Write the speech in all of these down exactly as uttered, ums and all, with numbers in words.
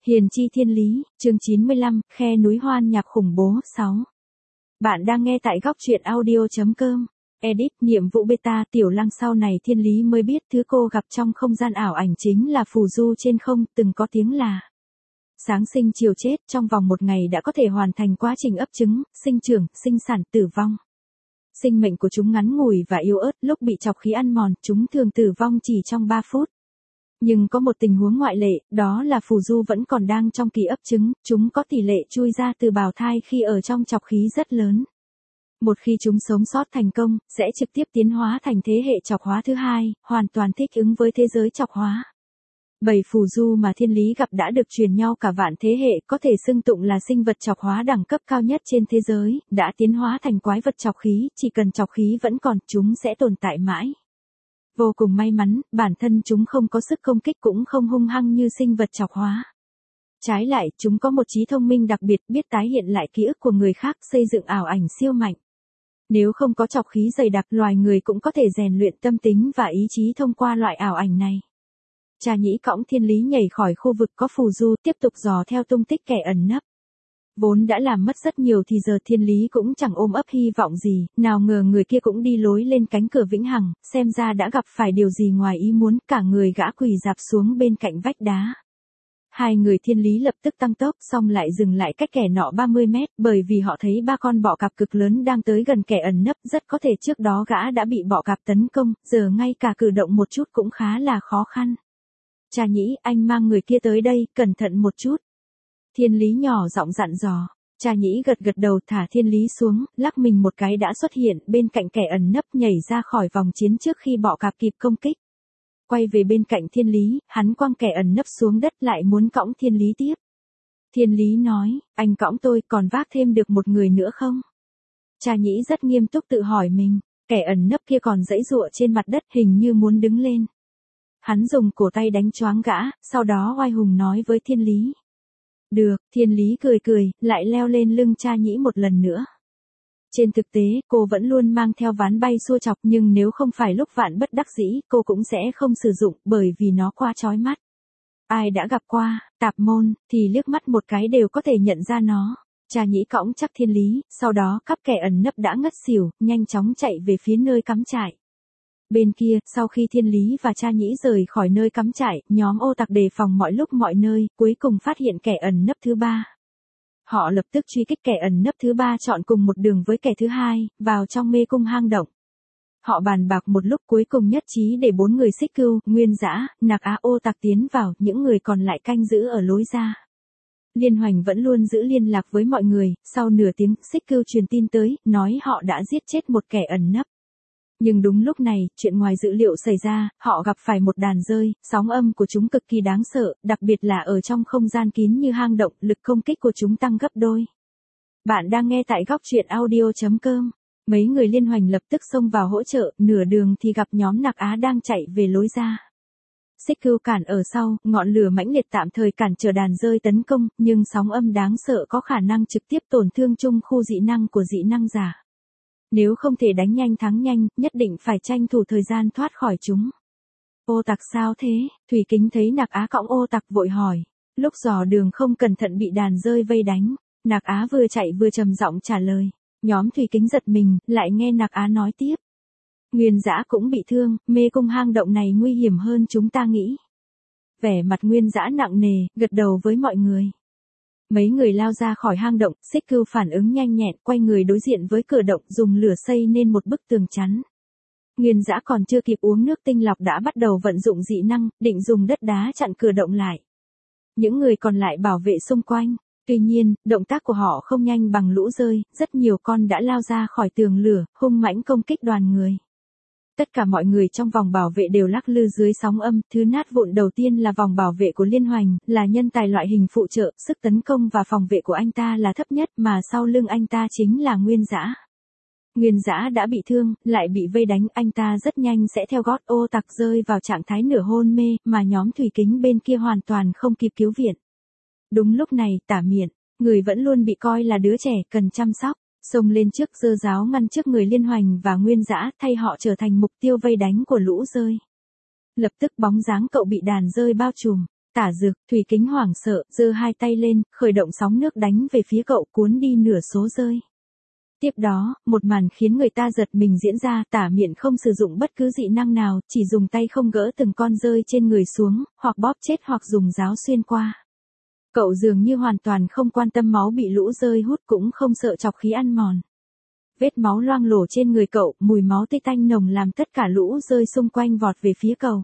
Hiền chi thiên lý, chương chín mươi lăm, khe núi hoan nhạc khủng bố, sáu. Bạn đang nghe tại góc truyện audio.com. Edit, nhiệm vụ beta, Tiểu Lăng sau này thiên lý mới biết thứ cô gặp trong không gian ảo ảnh chính là phù du trên không, từng có tiếng là sáng sinh chiều chết, trong vòng một ngày đã có thể hoàn thành quá trình ấp trứng, sinh trưởng, sinh sản, tử vong. Sinh mệnh của chúng ngắn ngủi và yếu ớt, lúc bị chọc khí ăn mòn, chúng thường tử vong chỉ trong ba phút. Nhưng có một tình huống ngoại lệ, đó là phù du vẫn còn đang trong kỳ ấp trứng, chúng có tỷ lệ chui ra từ bào thai khi ở trong chọc khí rất lớn. Một khi chúng sống sót thành công, sẽ trực tiếp tiến hóa thành thế hệ chọc hóa thứ hai, hoàn toàn thích ứng với thế giới chọc hóa. Bầy phù du mà thiên lý gặp đã được truyền nhau cả vạn thế hệ, có thể xưng tụng là sinh vật chọc hóa đẳng cấp cao nhất trên thế giới, đã tiến hóa thành quái vật chọc khí, chỉ cần chọc khí vẫn còn, chúng sẽ tồn tại mãi. Vô cùng may mắn, bản thân chúng không có sức công kích cũng không hung hăng như sinh vật chọc hóa. Trái lại, chúng có một trí thông minh đặc biệt, biết tái hiện lại ký ức của người khác, xây dựng ảo ảnh siêu mạnh. Nếu không có chọc khí dày đặc, loài người cũng có thể rèn luyện tâm tính và ý chí thông qua loại ảo ảnh này. Cha nhĩ cõng thiên lý nhảy khỏi khu vực có phù du, tiếp tục dò theo tung tích kẻ ẩn nấp. Vốn đã làm mất rất nhiều thì giờ thiên lý cũng chẳng ôm ấp hy vọng gì, nào ngờ người kia cũng đi lối lên cánh cửa vĩnh hằng, xem ra đã gặp phải điều gì ngoài ý muốn, cả người gã quỳ rạp xuống bên cạnh vách đá. Hai người thiên lý lập tức tăng tốc, xong lại dừng lại cách kẻ nọ ba mươi mét, bởi vì họ thấy ba con bọ cạp cực lớn đang tới gần kẻ ẩn nấp, rất có thể trước đó gã đã bị bọ cạp tấn công, giờ ngay cả cử động một chút cũng khá là khó khăn. Cha nhĩ, anh mang người kia tới đây, cẩn thận một chút. Thiên lý nhỏ giọng dặn dò. Cha nhĩ gật gật đầu, thả thiên lý xuống, lắc mình một cái đã xuất hiện bên cạnh kẻ ẩn nấp, nhảy ra khỏi vòng chiến trước khi bọ cạp kịp công kích. Quay về bên cạnh thiên lý, hắn quăng kẻ ẩn nấp xuống đất, lại muốn cõng thiên lý tiếp. Thiên lý nói, anh cõng tôi, còn vác thêm được một người nữa không? Cha nhĩ rất nghiêm túc tự hỏi mình, kẻ ẩn nấp kia còn giãy giụa trên mặt đất, hình như muốn đứng lên. Hắn dùng cổ tay đánh choáng gã, sau đó oai hùng nói với thiên lý. Được, thiên lý cười cười, lại leo lên lưng cha nhĩ một lần nữa. Trên thực tế, cô vẫn luôn mang theo ván bay xua chọc, nhưng nếu không phải lúc vạn bất đắc dĩ, cô cũng sẽ không sử dụng, bởi vì nó quá chói mắt. Ai đã gặp qua tạp môn, thì liếc mắt một cái đều có thể nhận ra nó. Cha nhĩ cõng chắc thiên lý, sau đó cắp kẻ ẩn nấp đã ngất xỉu, nhanh chóng chạy về phía nơi cắm trại. Bên kia, sau khi thiên lý và cha nhĩ rời khỏi nơi cắm trại, nhóm ô tặc đề phòng mọi lúc mọi nơi, cuối cùng phát hiện kẻ ẩn nấp thứ ba. Họ lập tức truy kích kẻ ẩn nấp thứ ba, chọn cùng một đường với kẻ thứ hai, vào trong mê cung hang động. Họ bàn bạc một lúc, cuối cùng nhất trí để bốn người Xích Cưu, Nguyên Dã, Nạc Á, ô tặc tiến vào, những người còn lại canh giữ ở lối ra. Liên Hoành vẫn luôn giữ liên lạc với mọi người, sau nửa tiếng, Xích Cưu truyền tin tới, nói họ đã giết chết một kẻ ẩn nấp. Nhưng đúng lúc này, chuyện ngoài dự liệu xảy ra, họ gặp phải một đàn dơi, sóng âm của chúng cực kỳ đáng sợ, đặc biệt là ở trong không gian kín như hang động, lực công kích của chúng tăng gấp đôi. Bạn đang nghe tại góc truyện audio.com. Mấy người Liên Hoành lập tức xông vào hỗ trợ, nửa đường thì gặp nhóm Nạc Á đang chạy về lối ra. Xích Cưu cản ở sau, ngọn lửa mãnh liệt tạm thời cản trở đàn dơi tấn công, nhưng sóng âm đáng sợ có khả năng trực tiếp tổn thương chung khu dị năng của dị năng giả. Nếu không thể đánh nhanh thắng nhanh, nhất định phải tranh thủ thời gian thoát khỏi chúng. Ô tặc sao thế? Thủy Kính thấy Nạc Á cõng ô tặc vội hỏi. Lúc dò đường không cẩn thận bị đàn dơi vây đánh. Nạc Á vừa chạy vừa trầm giọng trả lời. Nhóm Thủy Kính giật mình, lại nghe Nạc Á nói tiếp. Nguyên Dã cũng bị thương, mê cung hang động này nguy hiểm hơn chúng ta nghĩ. Vẻ mặt Nguyên Dã nặng nề, gật đầu với mọi người. Mấy người lao ra khỏi hang động, Xích Cưu phản ứng nhanh nhẹn, quay người đối diện với cửa động, dùng lửa xây nên một bức tường chắn. Nguyên Dã còn chưa kịp uống nước tinh lọc đã bắt đầu vận dụng dị năng, định dùng đất đá chặn cửa động lại. Những người còn lại bảo vệ xung quanh. Tuy nhiên, động tác của họ không nhanh bằng lũ dơi, rất nhiều con đã lao ra khỏi tường lửa, hung mãnh công kích đoàn người. Tất cả mọi người trong vòng bảo vệ đều lắc lư dưới sóng âm, thứ nát vụn đầu tiên là vòng bảo vệ của Liên Hoành, là nhân tài loại hình phụ trợ, sức tấn công và phòng vệ của anh ta là thấp nhất, mà sau lưng anh ta chính là Nguyên Dã. Nguyên Dã đã bị thương, lại bị vây đánh, anh ta rất nhanh sẽ theo gót ô tặc rơi vào trạng thái nửa hôn mê, mà nhóm Thủy Kính bên kia hoàn toàn không kịp cứu viện. Đúng lúc này, Tả Miện, người vẫn luôn bị coi là đứa trẻ cần chăm sóc, xông lên trước giơ giáo ngăn trước người Liên Hoành và Nguyên Dã, thay họ trở thành mục tiêu vây đánh của lũ dơi. Lập tức bóng dáng cậu bị đàn dơi bao trùm. Tả Dược, Thủy Kính hoảng sợ, giơ hai tay lên, khởi động sóng nước đánh về phía cậu cuốn đi nửa số rơi. Tiếp đó, một màn khiến người ta giật mình diễn ra, Tả Miện không sử dụng bất cứ dị năng nào, chỉ dùng tay không gỡ từng con rơi trên người xuống, hoặc bóp chết hoặc dùng giáo xuyên qua. Cậu dường như hoàn toàn không quan tâm máu bị lũ rơi hút, cũng không sợ chọc khí ăn mòn. Vết máu loang lổ trên người cậu, mùi máu tươi tanh nồng làm tất cả lũ rơi xung quanh vọt về phía cậu.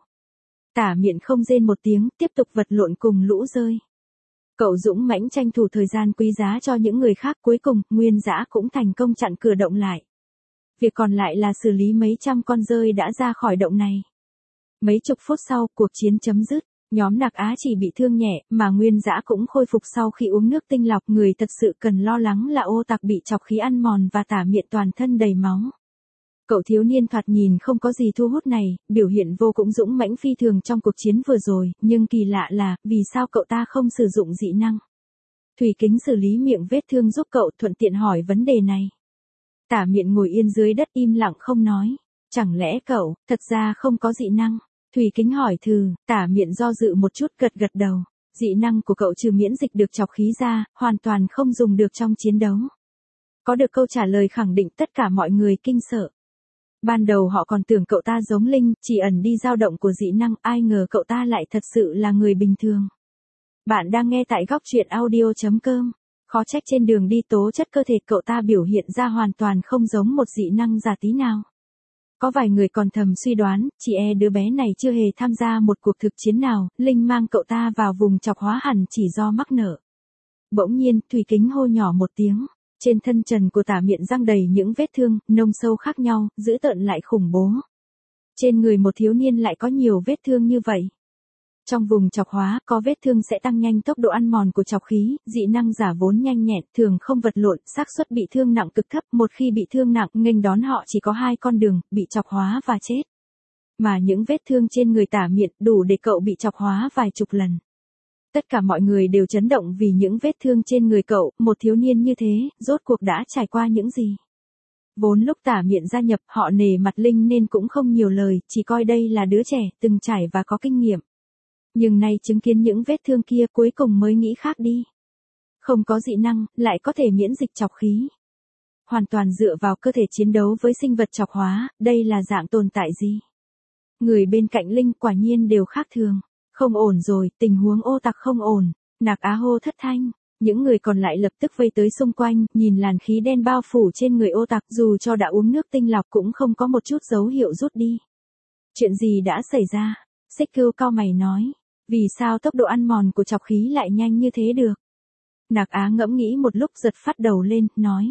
Tả Miện không rên một tiếng, tiếp tục vật lộn cùng lũ rơi. Cậu dũng mãnh tranh thủ thời gian quý giá cho những người khác, cuối cùng, Nguyên Dã cũng thành công chặn cửa động lại. Việc còn lại là xử lý mấy trăm con rơi đã ra khỏi động này. Mấy chục phút sau, cuộc chiến chấm dứt. Nhóm Nạc Á chỉ bị thương nhẹ, mà Nguyên Dã cũng khôi phục sau khi uống nước tinh lọc. Người thật sự cần lo lắng là Ô Tặc bị chọc khí ăn mòn và Tả Miện toàn thân đầy máu. Cậu thiếu niên thoạt nhìn không có gì thu hút này, biểu hiện vô cùng dũng mãnh phi thường trong cuộc chiến vừa rồi, nhưng kỳ lạ là, vì sao cậu ta không sử dụng dị năng? Thủy Kính xử lý miệng vết thương giúp cậu, thuận tiện hỏi vấn đề này. Tả Miện ngồi yên dưới đất im lặng không nói. Chẳng lẽ cậu, thật ra không có dị năng? Thủy Kính hỏi thử, Tả Miện do dự một chút, gật gật đầu. Dị năng của cậu trừ miễn dịch được chọc khí ra, hoàn toàn không dùng được trong chiến đấu. Có được câu trả lời khẳng định, tất cả mọi người kinh sợ. Ban đầu họ còn tưởng cậu ta giống linh, chỉ ẩn đi dao động của dị năng, ai ngờ cậu ta lại thật sự là người bình thường. Bạn đang nghe tại góc truyện audio chấm com. Khó trách trên đường đi tố chất cơ thể cậu ta biểu hiện ra hoàn toàn không giống một dị năng giả tí nào. Có vài người còn thầm suy đoán, chỉ e đứa bé này chưa hề tham gia một cuộc thực chiến nào, linh mang cậu ta vào vùng chọc hóa hẳn chỉ do mắc nợ. Bỗng nhiên, Thủy Kính hô nhỏ một tiếng. Trên thân trần của Tả Miện răng đầy những vết thương, nông sâu khác nhau, dữ tợn lại khủng bố. Trên người một thiếu niên lại có nhiều vết thương như vậy. Trong vùng chọc hóa, có vết thương sẽ tăng nhanh tốc độ ăn mòn của chọc khí, dị năng giả vốn nhanh nhẹn, thường không vật lộn, xác suất bị thương nặng cực thấp, một khi bị thương nặng, nghênh đón họ chỉ có hai con đường, bị chọc hóa và chết. Mà những vết thương trên người Tả Miện đủ để cậu bị chọc hóa vài chục lần. Tất cả mọi người đều chấn động vì những vết thương trên người cậu, một thiếu niên như thế, rốt cuộc đã trải qua những gì. Vốn lúc Tả Miện gia nhập, họ nể mặt linh nên cũng không nhiều lời, chỉ coi đây là đứa trẻ, từng trải và có kinh nghiệm. Nhưng nay chứng kiến những vết thương kia, cuối cùng mới nghĩ khác đi. Không có dị năng, lại có thể miễn dịch chọc khí. Hoàn toàn dựa vào cơ thể chiến đấu với sinh vật chọc hóa, đây là dạng tồn tại gì? Người bên cạnh linh quả nhiên đều khác thường. Không ổn rồi, tình huống Ô Tặc không ổn. Nạc Á hô thất thanh. Những người còn lại lập tức vây tới xung quanh, nhìn làn khí đen bao phủ trên người Ô Tặc, dù cho đã uống nước tinh lọc cũng không có một chút dấu hiệu rút đi. Chuyện gì đã xảy ra? Xích Cưu cau mày nói. Vì sao tốc độ ăn mòn của chọc khí lại nhanh như thế được? Nạc Á ngẫm nghĩ một lúc giật phát đầu lên, nói.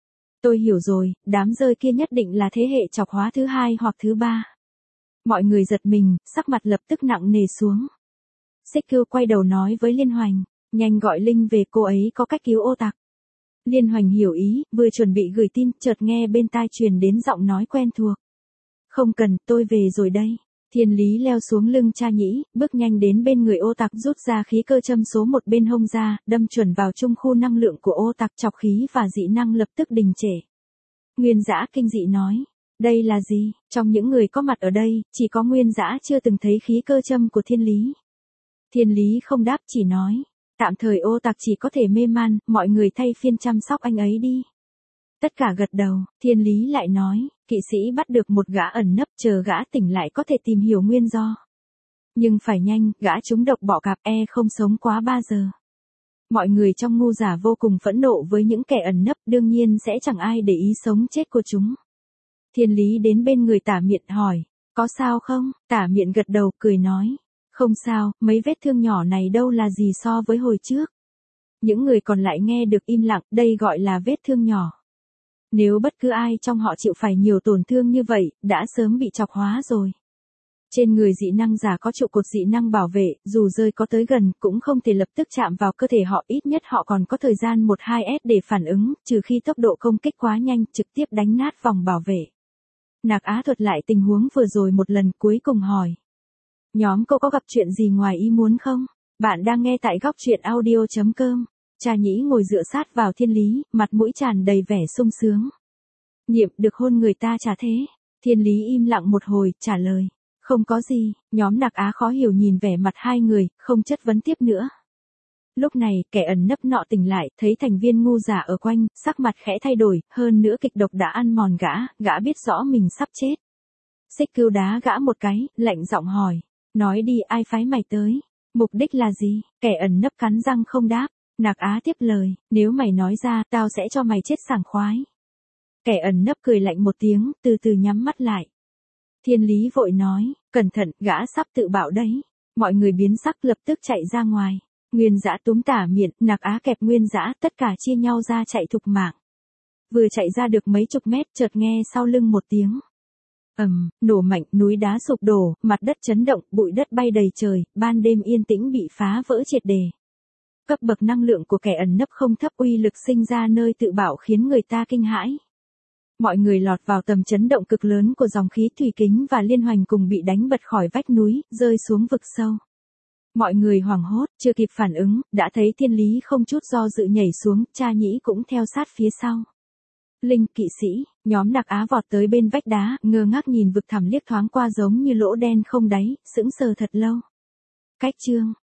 Tôi hiểu rồi, đám rơi kia nhất định là thế hệ chọc hóa thứ hai hoặc thứ ba. Mọi người giật mình, sắc mặt lập tức nặng nề xuống. Xích Cưu quay đầu nói với Liên Hoành, nhanh gọi Linh về, cô ấy có cách cứu Ô Tặc. Liên Hoành hiểu ý, vừa chuẩn bị gửi tin, chợt nghe bên tai truyền đến giọng nói quen thuộc. Không cần, tôi về rồi đây. Thiên Lý leo xuống lưng Cha Nhĩ, bước nhanh đến bên người Ô Tặc, rút ra khí cơ châm số một bên hông ra, đâm chuẩn vào trung khu năng lượng của Ô Tặc, chọc khí và dị năng lập tức đình trệ. Nguyên Dã kinh dị nói. Đây là gì? Trong những người có mặt ở đây, chỉ có Nguyên Dã chưa từng thấy khí cơ châm của Thiên Lý. Thiên Lý không đáp, chỉ nói. Tạm thời Ô Tặc chỉ có thể mê man, mọi người thay phiên chăm sóc anh ấy đi. Tất cả gật đầu, Thiên Lý lại nói, kỵ sĩ bắt được một gã ẩn nấp, chờ gã tỉnh lại có thể tìm hiểu nguyên do. Nhưng phải nhanh, gã trúng độc bọ cạp, e không sống quá ba giờ. Mọi người trong ngu giả vô cùng phẫn nộ với những kẻ ẩn nấp, đương nhiên sẽ chẳng ai để ý sống chết của chúng. Thiên Lý đến bên người Tả Miện hỏi, có sao không? Tả Miện gật đầu, cười nói, không sao, mấy vết thương nhỏ này đâu là gì so với hồi trước. Những người còn lại nghe được im lặng, đây gọi là vết thương nhỏ. Nếu bất cứ ai trong họ chịu phải nhiều tổn thương như vậy, đã sớm bị chọc hóa rồi. Trên người dị năng giả có trụ cột dị năng bảo vệ, dù rơi có tới gần, cũng không thể lập tức chạm vào cơ thể họ, ít nhất họ còn có thời gian một hai s để phản ứng, trừ khi tốc độ công kích quá nhanh, trực tiếp đánh nát vòng bảo vệ. Nạc Á thuật lại tình huống vừa rồi một lần, cuối cùng hỏi. Nhóm cô có gặp chuyện gì ngoài ý muốn không? Bạn đang nghe tại góc truyện audio chấm com. Cha Nhĩ ngồi dựa sát vào Thiên Lý, mặt mũi tràn đầy vẻ sung sướng. Nhiệm được hôn người ta chả thế. Thiên Lý im lặng một hồi, trả lời. Không có gì, nhóm Nạc Á khó hiểu nhìn vẻ mặt hai người, không chất vấn tiếp nữa. Lúc này, kẻ ẩn nấp nọ tỉnh lại, thấy thành viên ngu giả ở quanh, sắc mặt khẽ thay đổi, hơn nữa kịch độc đã ăn mòn gã, gã biết rõ mình sắp chết. Xích Cưu đá gã một cái, lạnh giọng hỏi, nói đi ai phái mày tới, mục đích là gì, kẻ ẩn nấp cắn răng không đáp, Nạc Á tiếp lời, nếu mày nói ra, tao sẽ cho mày chết sảng khoái. Kẻ ẩn nấp cười lạnh một tiếng, từ từ nhắm mắt lại. Thiên Lý vội nói, cẩn thận, gã sắp tự bạo đấy. Mọi người biến sắc lập tức chạy ra ngoài. Nguyên Dã túm tả miệng, Nạc Á kẹp Nguyên Dã, tất cả chia nhau ra chạy thục mạng. Vừa chạy ra được mấy chục mét, chợt nghe sau lưng một tiếng ầm, nổ mạnh, núi đá sụp đổ, mặt đất chấn động, bụi đất bay đầy trời, ban đêm yên tĩnh bị phá vỡ triệt đề. Cấp bậc năng lượng của kẻ ẩn nấp không thấp, uy lực sinh ra nơi tự bạo khiến người ta kinh hãi. Mọi người lọt vào tầm chấn động cực lớn của dòng khí thủy kính và liên hoành cùng bị đánh bật khỏi vách núi, rơi xuống vực sâu. Mọi người hoảng hốt, chưa kịp phản ứng, đã thấy Thiên Lý không chút do dự nhảy xuống, Cha Nhĩ cũng theo sát phía sau. Linh kỵ sĩ, nhóm Nạc Á vọt tới bên vách đá, ngơ ngác nhìn vực thẳm liếc thoáng qua giống như lỗ đen không đáy, sững sờ thật lâu. Cách chương